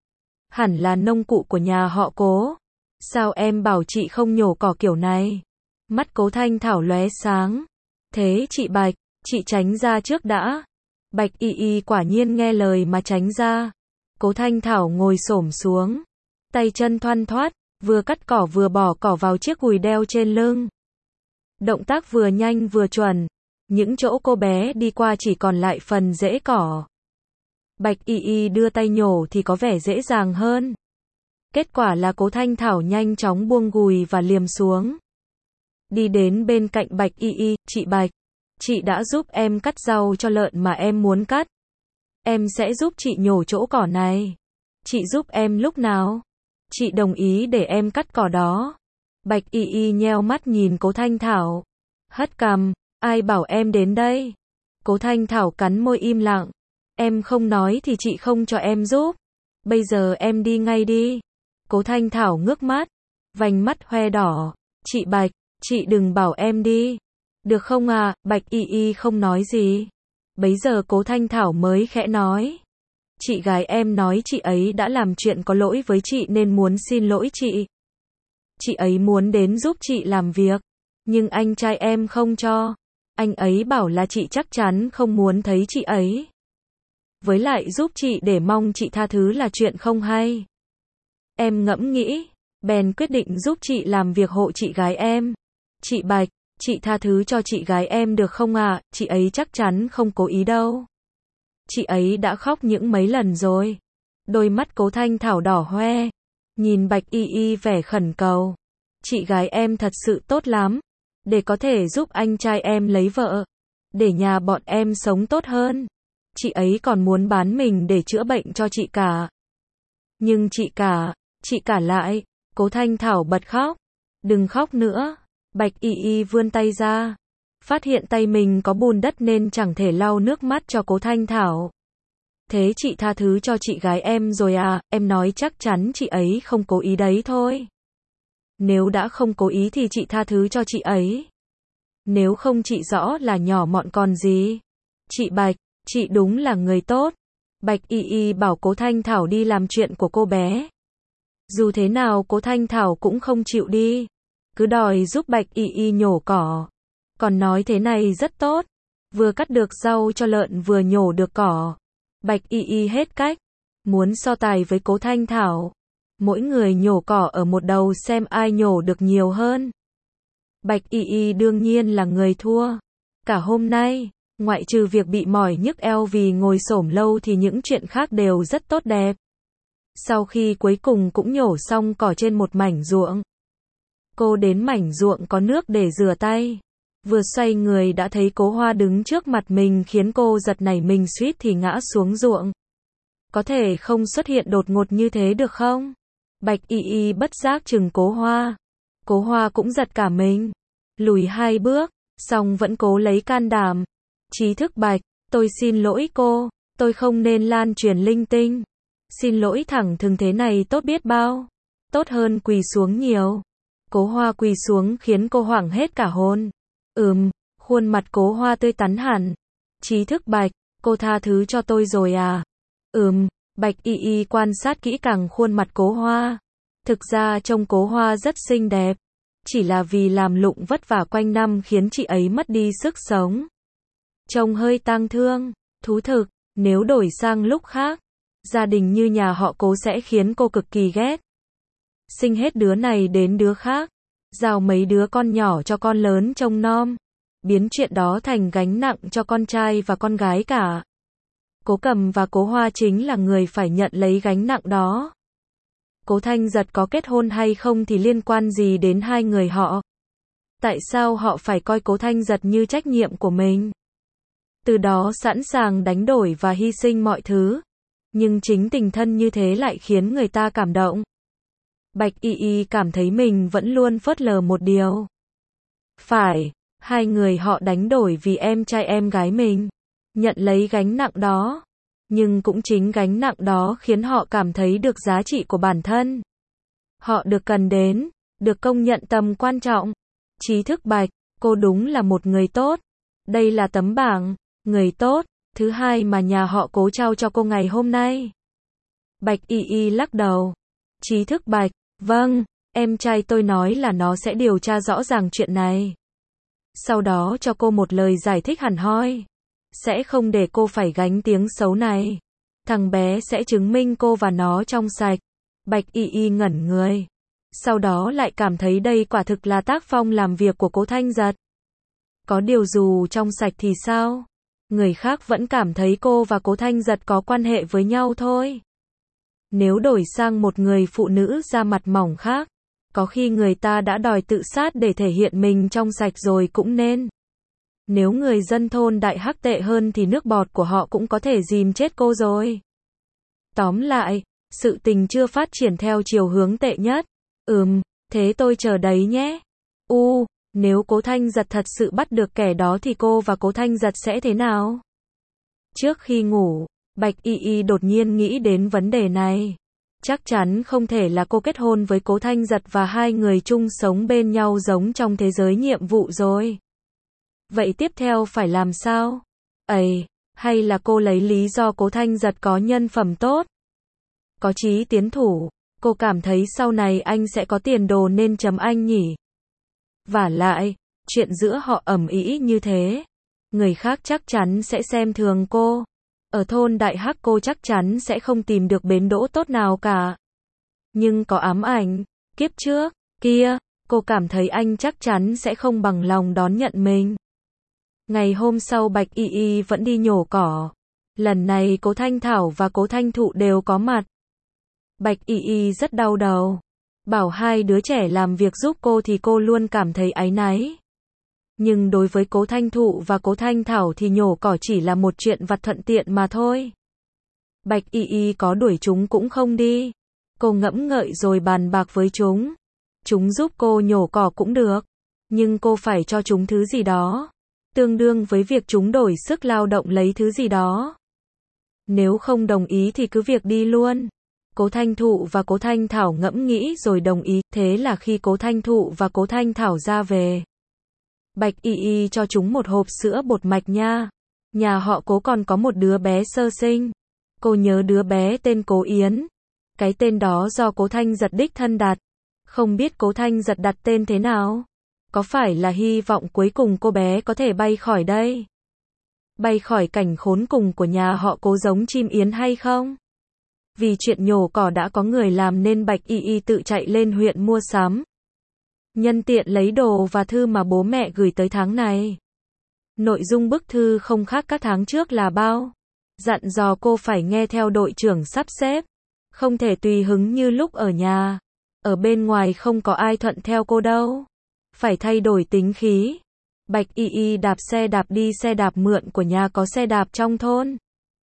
Hẳn là nông cụ của nhà họ Cố. Sao em bảo chị không nhổ cỏ kiểu này? Mắt Cố Thanh Thảo lóe sáng. Thế chị Bạch, chị tránh ra trước đã. Bạch Y Y quả nhiên nghe lời mà tránh ra. Cố Thanh Thảo ngồi xổm xuống. Tay chân thoăn thoắt, vừa cắt cỏ vừa bỏ cỏ vào chiếc gùi đeo trên lưng. Động tác vừa nhanh vừa chuẩn. Những chỗ cô bé đi qua chỉ còn lại phần rễ cỏ. Bạch Y Y đưa tay nhổ thì có vẻ dễ dàng hơn. Kết quả là Cố Thanh Thảo nhanh chóng buông gùi và liềm xuống. Đi đến bên cạnh Bạch Y Y, chị Bạch, chị đã giúp em cắt rau cho lợn mà em muốn cắt. Em sẽ giúp chị nhổ chỗ cỏ này. Chị giúp em lúc nào? Chị đồng ý để em cắt cỏ đó. Bạch Y Y nheo mắt nhìn Cố Thanh Thảo. Hất cằm, ai bảo em đến đây? Cố Thanh Thảo cắn môi im lặng. Em không nói thì chị không cho em giúp. Bây giờ em đi ngay đi. Cố Thanh Thảo ngước mắt, vành mắt hoe đỏ. Chị Bạch, chị đừng bảo em đi. Được không à? Bạch Y Y không nói gì. Bấy giờ Cố Thanh Thảo mới khẽ nói. Chị gái em nói chị ấy đã làm chuyện có lỗi với chị nên muốn xin lỗi chị. Chị ấy muốn đến giúp chị làm việc. Nhưng anh trai em không cho. Anh ấy bảo là chị chắc chắn không muốn thấy chị ấy. Với lại giúp chị để mong chị tha thứ là chuyện không hay. Em ngẫm nghĩ, bèn quyết định giúp chị làm việc hộ chị gái em. Chị Bạch, chị tha thứ cho chị gái em được không ạ? Chị ấy chắc chắn không cố ý đâu. Chị ấy đã khóc những mấy lần rồi. Đôi mắt Cố Thanh Thảo đỏ hoe. Nhìn Bạch Y Y vẻ khẩn cầu. Chị gái em thật sự tốt lắm. Để có thể giúp anh trai em lấy vợ. Để nhà bọn em sống tốt hơn. Chị ấy còn muốn bán mình để chữa bệnh cho chị cả. Nhưng chị cả lại, Cố Thanh Thảo bật khóc. Đừng khóc nữa. Bạch Y Y vươn tay ra. Phát hiện tay mình có bùn đất nên chẳng thể lau nước mắt cho Cố Thanh Thảo. Thế chị tha thứ cho chị gái em rồi à, em nói chắc chắn chị ấy không cố ý đấy thôi. Nếu đã không cố ý thì chị tha thứ cho chị ấy. Nếu không chị rõ là nhỏ mọn còn gì. Chị Bạch, chị đúng là người tốt. Bạch Y Y bảo Cố Thanh Thảo đi làm chuyện của cô bé. Dù thế nào Cố Thanh Thảo cũng không chịu đi. Cứ đòi giúp Bạch Y Y nhổ cỏ. Còn nói thế này rất tốt. Vừa cắt được rau cho lợn vừa nhổ được cỏ. Bạch Y Y hết cách. Muốn so tài với Cố Thanh Thảo. Mỗi người nhổ cỏ ở một đầu xem ai nhổ được nhiều hơn. Bạch Y Y đương nhiên là người thua. Cả hôm nay, ngoại trừ việc bị mỏi nhức eo vì ngồi xổm lâu thì những chuyện khác đều rất tốt đẹp. Sau khi cuối cùng cũng nhổ xong cỏ trên một mảnh ruộng. Cô đến mảnh ruộng có nước để rửa tay. Vừa xoay người đã thấy Cố Hoa đứng trước mặt mình khiến cô giật nảy mình suýt thì ngã xuống ruộng. Có thể không xuất hiện đột ngột như thế được không? Bạch Y Y bất giác chừng Cố Hoa. Cố Hoa cũng giật cả mình. Lùi 2 bước, song vẫn cố lấy can đảm. Trí Thức Bạch, tôi xin lỗi cô, tôi không nên lan truyền linh tinh. Xin lỗi thẳng thừng thế này tốt biết bao. Tốt hơn quỳ xuống nhiều. Cố Hoa quỳ xuống khiến cô hoảng hết cả hồn. Khuôn mặt Cố Hoa tươi tắn hẳn. Trí Thức Bạch, cô tha thứ cho tôi rồi à? Bạch Y Y quan sát kỹ càng khuôn mặt Cố Hoa. Thực ra trông Cố Hoa rất xinh đẹp. Chỉ là vì làm lụng vất vả quanh năm khiến chị ấy mất đi sức sống. Trông hơi tang thương. Thú thực, nếu đổi sang lúc khác, gia đình như nhà họ Cố sẽ khiến cô cực kỳ ghét. Sinh hết đứa này đến đứa khác. Giao mấy đứa con nhỏ cho con lớn trông nom. Biến chuyện đó thành gánh nặng cho con trai và con gái cả. Cố Cầm và Cố Hoa chính là người phải nhận lấy gánh nặng đó. Cố Thanh Giật có kết hôn hay không thì liên quan gì đến hai người họ? Tại sao họ phải coi Cố Thanh Giật như trách nhiệm của mình? Từ đó sẵn sàng đánh đổi và hy sinh mọi thứ. Nhưng chính tình thân như thế lại khiến người ta cảm động. Bạch Y Y cảm thấy mình vẫn luôn phớt lờ một điều. Phải, hai người họ đánh đổi vì em trai em gái mình. Nhận lấy gánh nặng đó. Nhưng cũng chính gánh nặng đó khiến họ cảm thấy được giá trị của bản thân. Họ được cần đến, được công nhận tầm quan trọng. Trí Thức Bạch, cô đúng là một người tốt. Đây là tấm bảng, người tốt, thứ hai mà nhà họ Cố trao cho cô ngày hôm nay. Bạch Y Y lắc đầu. Trí Thức Bạch, vâng, em trai tôi nói là nó sẽ điều tra rõ ràng chuyện này. Sau đó cho cô một lời giải thích hẳn hoi. Sẽ không để cô phải gánh tiếng xấu này. Thằng bé sẽ chứng minh cô và nó trong sạch. Bạch Y Y ngẩn người. Sau đó lại cảm thấy đây quả thực là tác phong làm việc của Cố Thanh Giật. Có điều dù trong sạch thì sao? Người khác vẫn cảm thấy cô và Cố Thanh Giật có quan hệ với nhau thôi. Nếu đổi sang một người phụ nữ da mặt mỏng khác, có khi người ta đã đòi tự sát để thể hiện mình trong sạch rồi cũng nên. Nếu người dân thôn Đại Hắc tệ hơn thì nước bọt của họ cũng có thể dìm chết cô rồi. Tóm lại, sự tình chưa phát triển theo chiều hướng tệ nhất. Thế tôi chờ đấy nhé. Nếu Cố Thanh Giật thật sự bắt được kẻ đó thì cô và Cố Thanh Giật sẽ thế nào? Trước khi ngủ, Bạch Y Y đột nhiên nghĩ đến vấn đề này. Chắc chắn không thể là cô kết hôn với Cố Thanh Giật và hai người chung sống bên nhau giống trong thế giới nhiệm vụ rồi. Vậy tiếp theo phải làm sao? Hay là cô lấy lý do Cố Thanh Giật có nhân phẩm tốt, có chí tiến thủ, cô cảm thấy sau này anh sẽ có tiền đồ nên chấm anh nhỉ? Vả lại, chuyện giữa họ ầm ĩ như thế, người khác chắc chắn sẽ xem thường cô. Ở thôn Đại Hắc cô chắc chắn sẽ không tìm được bến đỗ tốt nào cả. Nhưng có ám ảnh, kiếp trước, kia, cô cảm thấy anh chắc chắn sẽ không bằng lòng đón nhận mình. Ngày hôm sau Bạch Y Y vẫn đi nhổ cỏ. Lần này Cố Thanh Thảo và Cố Thanh Thụ đều có mặt. Bạch Y Y rất đau đầu. Bảo hai đứa trẻ làm việc giúp cô thì cô luôn cảm thấy áy náy. Nhưng đối với Cố Thanh Thụ và Cố Thanh Thảo thì nhổ cỏ chỉ là một chuyện vặt thuận tiện mà thôi. Bạch Y Y có đuổi chúng cũng không đi. Cô ngẫm ngợi rồi bàn bạc với chúng. Chúng giúp cô nhổ cỏ cũng được, nhưng cô phải cho chúng thứ gì đó, tương đương với việc chúng đổi sức lao động lấy thứ gì đó. Nếu không đồng ý thì cứ việc đi luôn. Cố Thanh Thụ và Cố Thanh Thảo ngẫm nghĩ rồi đồng ý, thế là khi Cố Thanh Thụ và Cố Thanh Thảo ra về, Bạch Y Y cho chúng một hộp sữa bột mạch nha. Nhà họ Cố còn có một đứa bé sơ sinh. Cô nhớ đứa bé tên Cố Yến. Cái tên đó do Cố Thanh Giật đích thân đặt. Không biết Cố Thanh Giật đặt tên thế nào? Có phải là hy vọng cuối cùng cô bé có thể bay khỏi đây? Bay khỏi cảnh khốn cùng của nhà họ Cố giống chim yến hay không? Vì chuyện nhổ cỏ đã có người làm nên Bạch Y Y tự chạy lên huyện mua sắm. Nhân tiện lấy đồ và thư mà bố mẹ gửi tới tháng này. Nội dung bức thư không khác các tháng trước là bao. Dặn dò cô phải nghe theo đội trưởng sắp xếp. Không thể tùy hứng như lúc ở nhà. Ở bên ngoài không có ai thuận theo cô đâu. Phải thay đổi tính khí. Bạch Y Y đạp xe đạp đi xe đạp mượn của nhà có xe đạp trong thôn.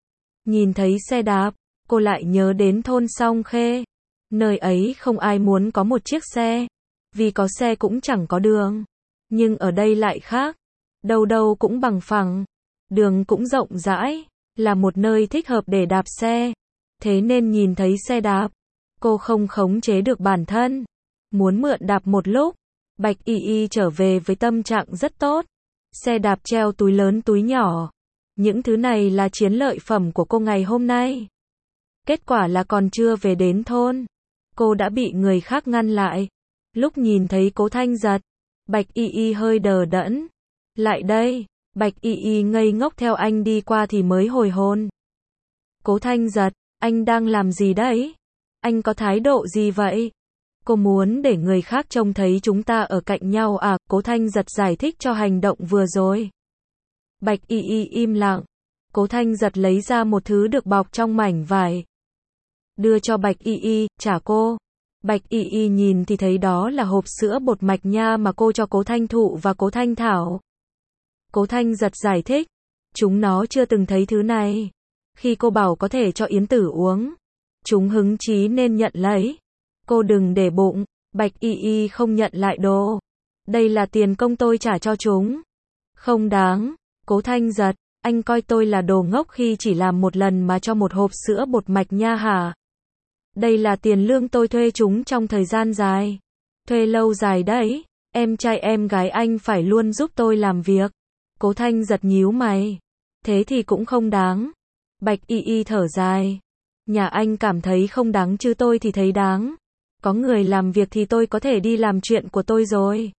Nhìn thấy xe đạp, cô lại nhớ đến thôn Song Khê. Nơi ấy không ai muốn có một chiếc xe. Vì có xe cũng chẳng có đường. Nhưng ở đây lại khác. Đâu đâu cũng bằng phẳng. Đường cũng rộng rãi. Là một nơi thích hợp để đạp xe. Thế nên nhìn thấy xe đạp, cô không khống chế được bản thân. Muốn mượn đạp một lúc. Bạch Y Y trở về với tâm trạng rất tốt. Xe đạp treo túi lớn túi nhỏ. Những thứ này là chiến lợi phẩm của cô ngày hôm nay. Kết quả là còn chưa về đến thôn, cô đã bị người khác ngăn lại. Lúc nhìn thấy Cố Thanh Giật, Bạch Y Y hơi đờ đẫn. Lại đây, Bạch Y Y ngây ngốc theo anh đi qua thì mới hồi hồn. Cố Thanh Giật, anh đang làm gì đấy? Anh có thái độ gì vậy? Cô muốn để người khác trông thấy chúng ta ở cạnh nhau à? Cố Thanh Giật giải thích cho hành động vừa rồi. Bạch Y Y im lặng. Cố Thanh Giật lấy ra một thứ được bọc trong mảnh vải. Đưa cho Bạch Y Y, trả cô. Bạch Y Y nhìn thì thấy đó là hộp sữa bột mạch nha mà cô cho Cố Thanh Thụ và Cố Thanh Thảo. Cố Thanh Giật giải thích. Chúng nó chưa từng thấy thứ này. Khi cô bảo có thể cho Yến Tử uống, chúng hứng chí nên nhận lấy. Cô đừng để bụng. Bạch Y Y không nhận lại đồ. Đây là tiền công tôi trả cho chúng. Không đáng. Cố Thanh Giật, anh coi tôi là đồ ngốc khi chỉ làm một lần mà cho một hộp sữa bột mạch nha hả? Đây là tiền lương tôi thuê chúng trong thời gian dài. Thuê lâu dài đấy. Em trai em gái anh phải luôn giúp tôi làm việc. Cố Thanh Giật nhíu mày. Thế thì cũng không đáng. Bạch Y Y thở dài. Nhà anh cảm thấy không đáng chứ tôi thì thấy đáng. Có người làm việc thì tôi có thể đi làm chuyện của tôi rồi.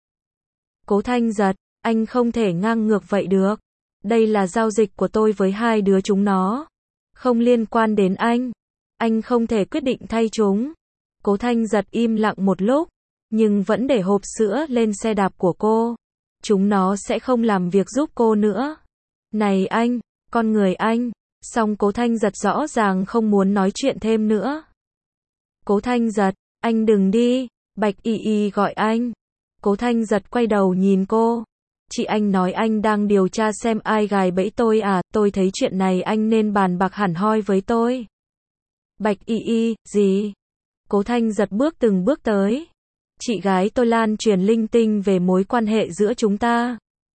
Cố Thanh Giật, anh không thể ngang ngược vậy được. Đây là giao dịch của tôi với hai đứa chúng nó. Không liên quan đến anh. Anh không thể quyết định thay chúng. Cố Thanh Giật im lặng một lúc, nhưng vẫn để hộp sữa lên xe đạp của cô. Chúng nó sẽ không làm việc giúp cô nữa. Này anh, con người anh. Xong Cố Thanh Giật rõ ràng không muốn nói chuyện thêm nữa. Cố Thanh Giật, anh đừng đi. Bạch Y Y gọi anh. Cố Thanh Giật quay đầu nhìn cô. Chị anh nói anh đang điều tra xem ai gài bẫy tôi à? Tôi thấy chuyện này anh nên bàn bạc hẳn hoi với tôi. Bạch Y Y, gì? Cố Thanh Giật bước từng bước tới. Chị gái tôi lan truyền linh tinh về mối quan hệ giữa chúng ta.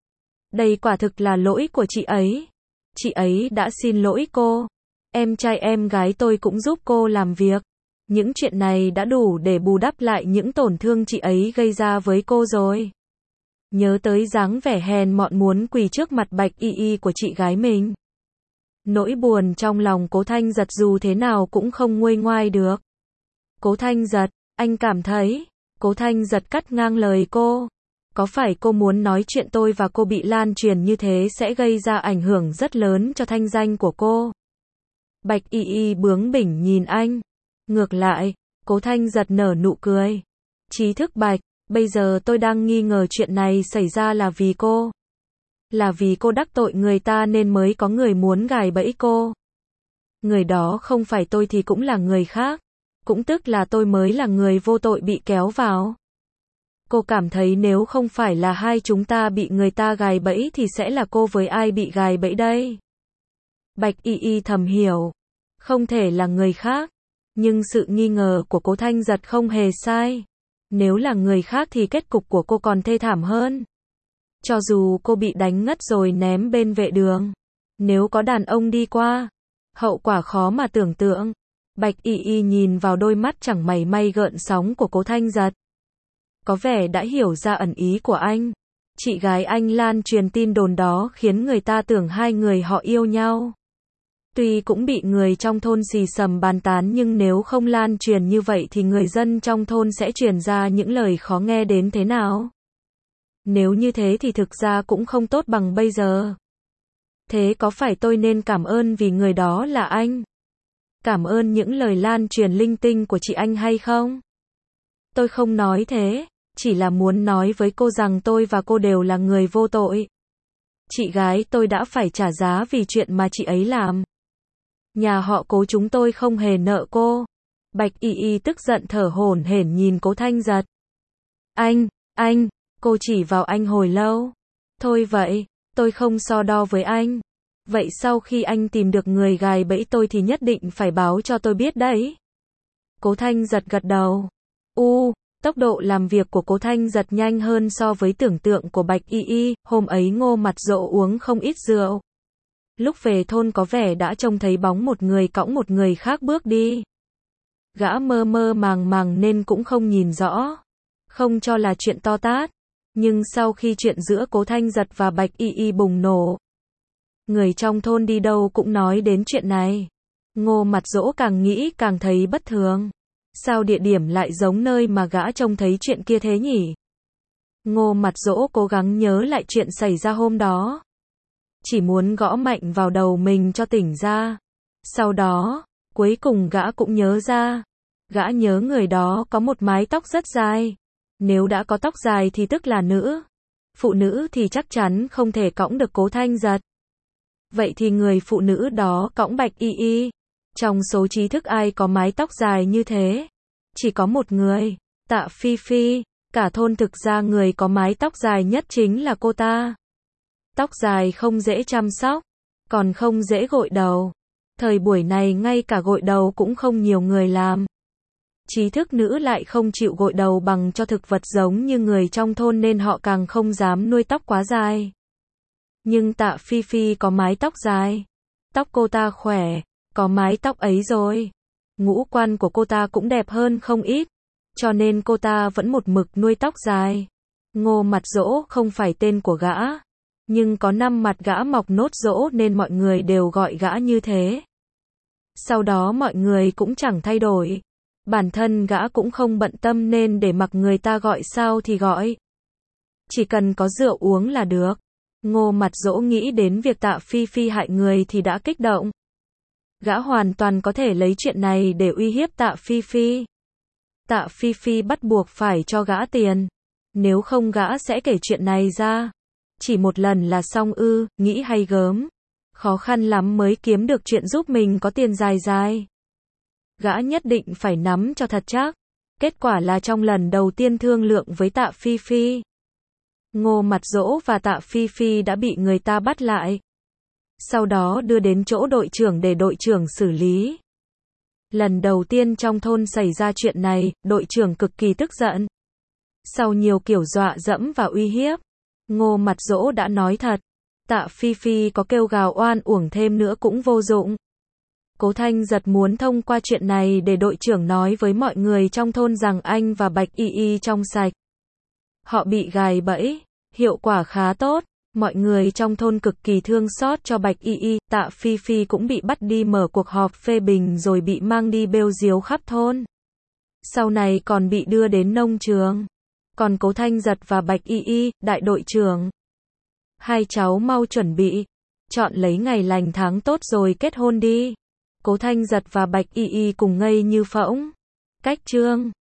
Đây quả thực là lỗi của chị ấy. Chị ấy đã xin lỗi cô. Em trai em gái tôi cũng giúp cô làm việc. Những chuyện này đã đủ để bù đắp lại những tổn thương chị ấy gây ra với cô rồi. Nhớ tới dáng vẻ hèn mọn muốn quỳ trước mặt Bạch Y Y của chị gái mình. Nỗi buồn trong lòng Cố Thanh Giật dù thế nào cũng không nguôi ngoai được. Cố Thanh Giật, anh cảm thấy. Cố Thanh Giật cắt ngang lời cô. Có phải cô muốn nói chuyện tôi và cô bị lan truyền như thế sẽ gây ra ảnh hưởng rất lớn cho thanh danh của cô? Bạch Y Y bướng bỉnh nhìn anh. Ngược lại, Cố Thanh Giật nở nụ cười. Trí thức Bạch, bây giờ tôi đang nghi ngờ chuyện này xảy ra là vì cô. Là vì cô đắc tội người ta nên mới có người muốn gài bẫy cô. Người đó không phải tôi thì cũng là người khác. Cũng tức là tôi mới là người vô tội bị kéo vào. Cô cảm thấy nếu không phải là hai chúng ta bị người ta gài bẫy thì sẽ là cô với ai bị gài bẫy đây? Bạch Y Y thầm hiểu. Không thể là người khác. Nhưng sự nghi ngờ của Cố Thanh Giật không hề sai. Nếu là người khác thì kết cục của cô còn thê thảm hơn. Cho dù cô bị đánh ngất rồi ném bên vệ đường, nếu có đàn ông đi qua, hậu quả khó mà tưởng tượng. Bạch Y Y nhìn vào đôi mắt chẳng mảy may gợn sóng của Cố Thanh Giật. Có vẻ đã hiểu ra ẩn ý của anh. Chị gái anh lan truyền tin đồn đó khiến người ta tưởng hai người họ yêu nhau. Tuy cũng bị người trong thôn xì xầm bàn tán nhưng nếu không lan truyền như vậy thì người dân trong thôn sẽ truyền ra những lời khó nghe đến thế nào. Nếu như thế thì thực ra cũng không tốt bằng bây giờ. Thế có phải tôi nên cảm ơn vì người đó là anh? Cảm ơn những lời lan truyền linh tinh của chị anh hay không? Tôi không nói thế, chỉ là muốn nói với cô rằng tôi và cô đều là người vô tội. Chị gái tôi đã phải trả giá vì chuyện mà chị ấy làm. Nhà họ Cố chúng tôi không hề nợ cô. Bạch Y Y tức giận thở hổn hển nhìn Cố Thanh Giật. Anh, cô chỉ vào anh hồi lâu. Thôi vậy, tôi không so đo với anh. Vậy sau khi anh tìm được người gài bẫy tôi thì nhất định phải báo cho tôi biết đấy. Cố Thanh Giật gật đầu. Tốc độ làm việc của Cố Thanh Giật nhanh hơn so với tưởng tượng của Bạch Y Y, hôm ấy Ngô Mặt Dỗ uống không ít rượu. Lúc về thôn có vẻ đã trông thấy bóng một người cõng một người khác bước đi. Gã mơ mơ màng màng nên cũng không nhìn rõ, không cho là chuyện to tát. Nhưng sau khi chuyện giữa Cố Thanh Giật và Bạch Y Y bùng nổ, người trong thôn đi đâu cũng nói đến chuyện này. Ngô Mặt Dỗ càng nghĩ càng thấy bất thường. Sao địa điểm lại giống nơi mà gã trông thấy chuyện kia thế nhỉ? Ngô Mặt Dỗ cố gắng nhớ lại chuyện xảy ra hôm đó. Chỉ muốn gõ mạnh vào đầu mình cho tỉnh ra. Sau đó, cuối cùng gã cũng nhớ ra. Gã nhớ người đó có một mái tóc rất dài. Nếu đã có tóc dài thì tức là nữ. Phụ nữ thì chắc chắn không thể cõng được Cố Thanh Giật. Vậy thì người phụ nữ đó cõng Bạch Y Y. Trong số trí thức ai có mái tóc dài như thế? Chỉ có một người, Tạ Phi Phi. Cả thôn thực ra người có mái tóc dài nhất chính là cô ta. Tóc dài không dễ chăm sóc, còn không dễ gội đầu. Thời buổi này ngay cả gội đầu cũng không nhiều người làm. Trí thức nữ lại không chịu gội đầu bằng cho thực vật giống như người trong thôn nên họ càng không dám nuôi tóc quá dài. Nhưng Tạ Phi Phi có mái tóc dài. Tóc cô ta khỏe, có mái tóc ấy rồi. Ngũ quan của cô ta cũng đẹp hơn không ít. Cho nên cô ta vẫn một mực nuôi tóc dài. Ngô Mặt Dỗ không phải tên của gã. Nhưng có 5 mặt gã mọc nốt rỗ nên mọi người đều gọi gã như thế. Sau đó mọi người cũng chẳng thay đổi. Bản thân gã cũng không bận tâm nên để mặc người ta gọi sao thì gọi. Chỉ cần có rượu uống là được. Ngô Mặt Dỗ nghĩ đến việc Tạ Phi Phi hại người thì đã kích động. Gã hoàn toàn có thể lấy chuyện này để uy hiếp Tạ Phi Phi. Tạ Phi Phi bắt buộc phải cho gã tiền. Nếu không gã sẽ kể chuyện này ra. Chỉ một lần là xong ư, nghĩ hay gớm. Khó khăn lắm mới kiếm được chuyện giúp mình có tiền dài dài. Gã nhất định phải nắm cho thật chắc. Kết quả là trong lần đầu tiên thương lượng với Tạ Phi Phi, Ngô Mặt Dỗ và Tạ Phi Phi đã bị người ta bắt lại. Sau đó đưa đến chỗ đội trưởng để đội trưởng xử lý. Lần đầu tiên trong thôn xảy ra chuyện này, đội trưởng cực kỳ tức giận. Sau nhiều kiểu dọa dẫm và uy hiếp, Ngô Mặt Dỗ đã nói thật. Tạ Phi Phi có kêu gào oan uổng thêm nữa cũng vô dụng. Cố Thanh Giật muốn thông qua chuyện này để đội trưởng nói với mọi người trong thôn rằng anh và Bạch Y Y trong sạch. Họ bị gài bẫy, hiệu quả khá tốt. Mọi người trong thôn cực kỳ thương xót cho Bạch Y Y. Tạ Phi Phi cũng bị bắt đi mở cuộc họp phê bình rồi bị mang đi bêu diếu khắp thôn. Sau này còn bị đưa đến nông trường. Còn Cố Thanh Giật và Bạch Y Y, đại đội trưởng, hai cháu mau chuẩn bị, chọn lấy ngày lành tháng tốt rồi kết hôn đi. Cố Thanh Giật và Bạch Y Y cùng ngây như phỗng. Cách chương